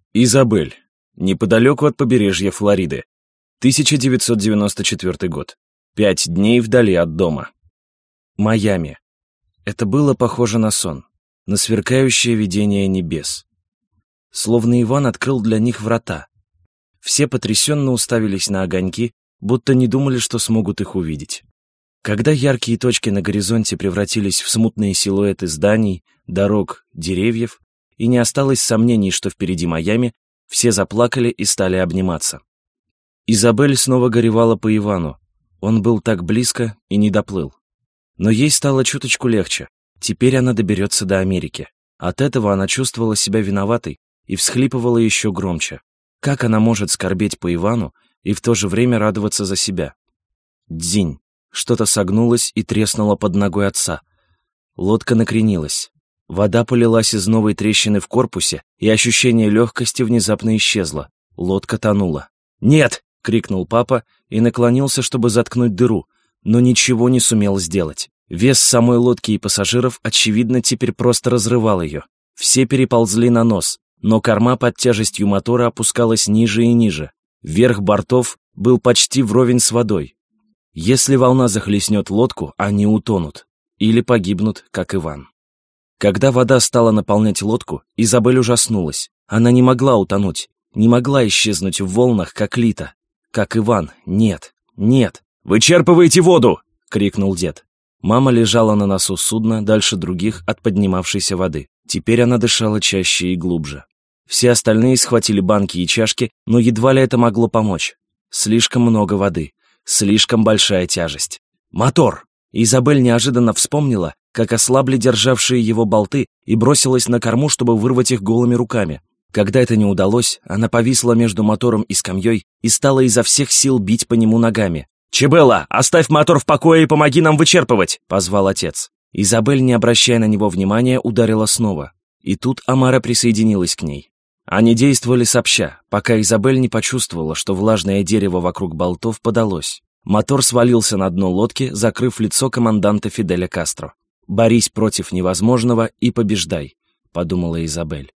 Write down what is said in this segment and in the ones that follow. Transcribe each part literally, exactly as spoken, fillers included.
Изабель. Неподалеку от побережья Флориды. тысяча девятьсот девяносто четвёртый год. Пять дней вдали от дома. Майами. Это было похоже на сон, на сверкающее видение небес. Словно Иван открыл для них врата. Все потрясенно уставились на огоньки, будто не думали, что смогут их увидеть. Когда яркие точки на горизонте превратились в смутные силуэты зданий, дорог, деревьев, и не осталось сомнений, что впереди Майами, все заплакали и стали обниматься. Изабель снова горевала по Ивану. Он был так близко и не доплыл. Но ей стало чуточку легче. Теперь она доберется до Америки. От этого она чувствовала себя виноватой и всхлипывала еще громче. Как она может скорбеть по Ивану и в то же время радоваться за себя? Дзинь. Что-то согнулось и треснуло под ногой отца. Лодка накренилась. Вода полилась из новой трещины в корпусе, и ощущение легкости внезапно исчезло. Лодка тонула. «Нет!» — крикнул папа и наклонился, чтобы заткнуть дыру, но ничего не сумел сделать. Вес самой лодки и пассажиров, очевидно, теперь просто разрывал ее. Все переползли на нос, но корма под тяжестью мотора опускалась ниже и ниже. Верх бортов был почти вровень с водой. Если волна захлестнет лодку, они утонут. Или погибнут, как Иван. Когда вода стала наполнять лодку, Изабель ужаснулась. Она не могла утонуть, не могла исчезнуть в волнах, как Лита. Как Иван. Нет, нет. «Вычерпывайте воду!» — крикнул дед. Мама лежала на носу судна, дальше других от поднимавшейся воды. Теперь она дышала чаще и глубже. Все остальные схватили банки и чашки, но едва ли это могло помочь. Слишком много воды, слишком большая тяжесть. «Мотор!» Изабель неожиданно вспомнила, как ослабли державшие его болты, и бросилась на корму, чтобы вырвать их голыми руками. Когда это не удалось, она повисла между мотором и скамьей и стала изо всех сил бить по нему ногами. «Чебелла, оставь мотор в покое и помоги нам вычерпывать!» — позвал отец. Изабель, не обращая на него внимания, ударила снова. И тут Амара присоединилась к ней. Они действовали сообща, пока Изабель не почувствовала, что влажное дерево вокруг болтов подалось. Мотор свалился на дно лодки, закрыв лицо команданта Фиделя Кастро. «Борись против невозможного и побеждай», — подумала Изабель.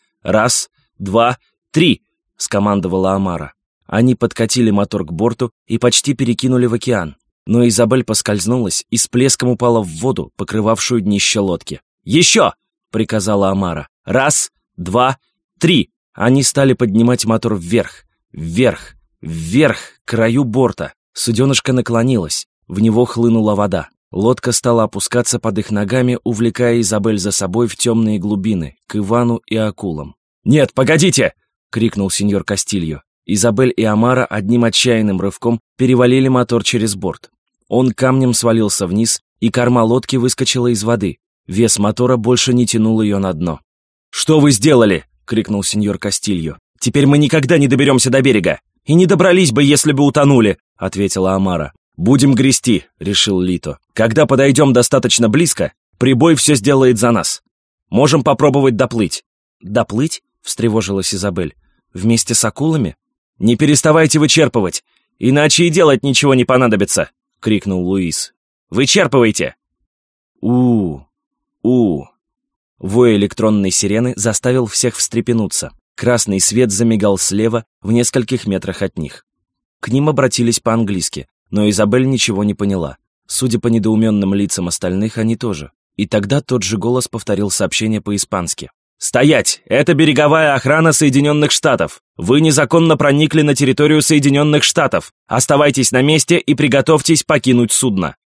«Раз, два, три!» — скомандовала Амара. Они подкатили мотор к борту и почти перекинули в океан. Но Изабель поскользнулась и с плеском упала в воду, покрывавшую днище лодки. «Еще!» — приказала Амара. «Раз, два, три!» Они стали поднимать мотор вверх, вверх, вверх, к краю борта. Суденышко наклонилось, в него хлынула вода. Лодка стала опускаться под их ногами, увлекая Изабель за собой в темные глубины, к Ивану и акулам. «Нет, погодите!» — крикнул сеньор Кастильо. Изабель и Амара одним отчаянным рывком перевалили мотор через борт. Он камнем свалился вниз, и корма лодки выскочила из воды. Вес мотора больше не тянул ее на дно. «Что вы сделали?» — крикнул сеньор Кастильо. «Теперь мы никогда не доберемся до берега. И не добрались бы, если бы утонули», — ответила Амара. «Будем грести», — решил Лито. «Когда подойдем достаточно близко, прибой все сделает за нас. Можем попробовать доплыть». «Доплыть?» — встревожилась Изабель. «Вместе с акулами?» «Не переставайте вычерпывать, иначе и делать ничего не понадобится», — крикнул Луис. «Вычерпывайте!» у у Вой электронной сирены заставил всех встрепенуться. Красный свет замигал слева, в нескольких метрах от них. К ним обратились по-английски, но Изабель ничего не поняла. Судя по недоуменным лицам остальных, они тоже. И тогда тот же голос повторил сообщение по-испански. «Стоять! Это береговая охрана Соединенных Штатов! Вы незаконно проникли на территорию Соединенных Штатов! Оставайтесь на месте и приготовьтесь покинуть судно!»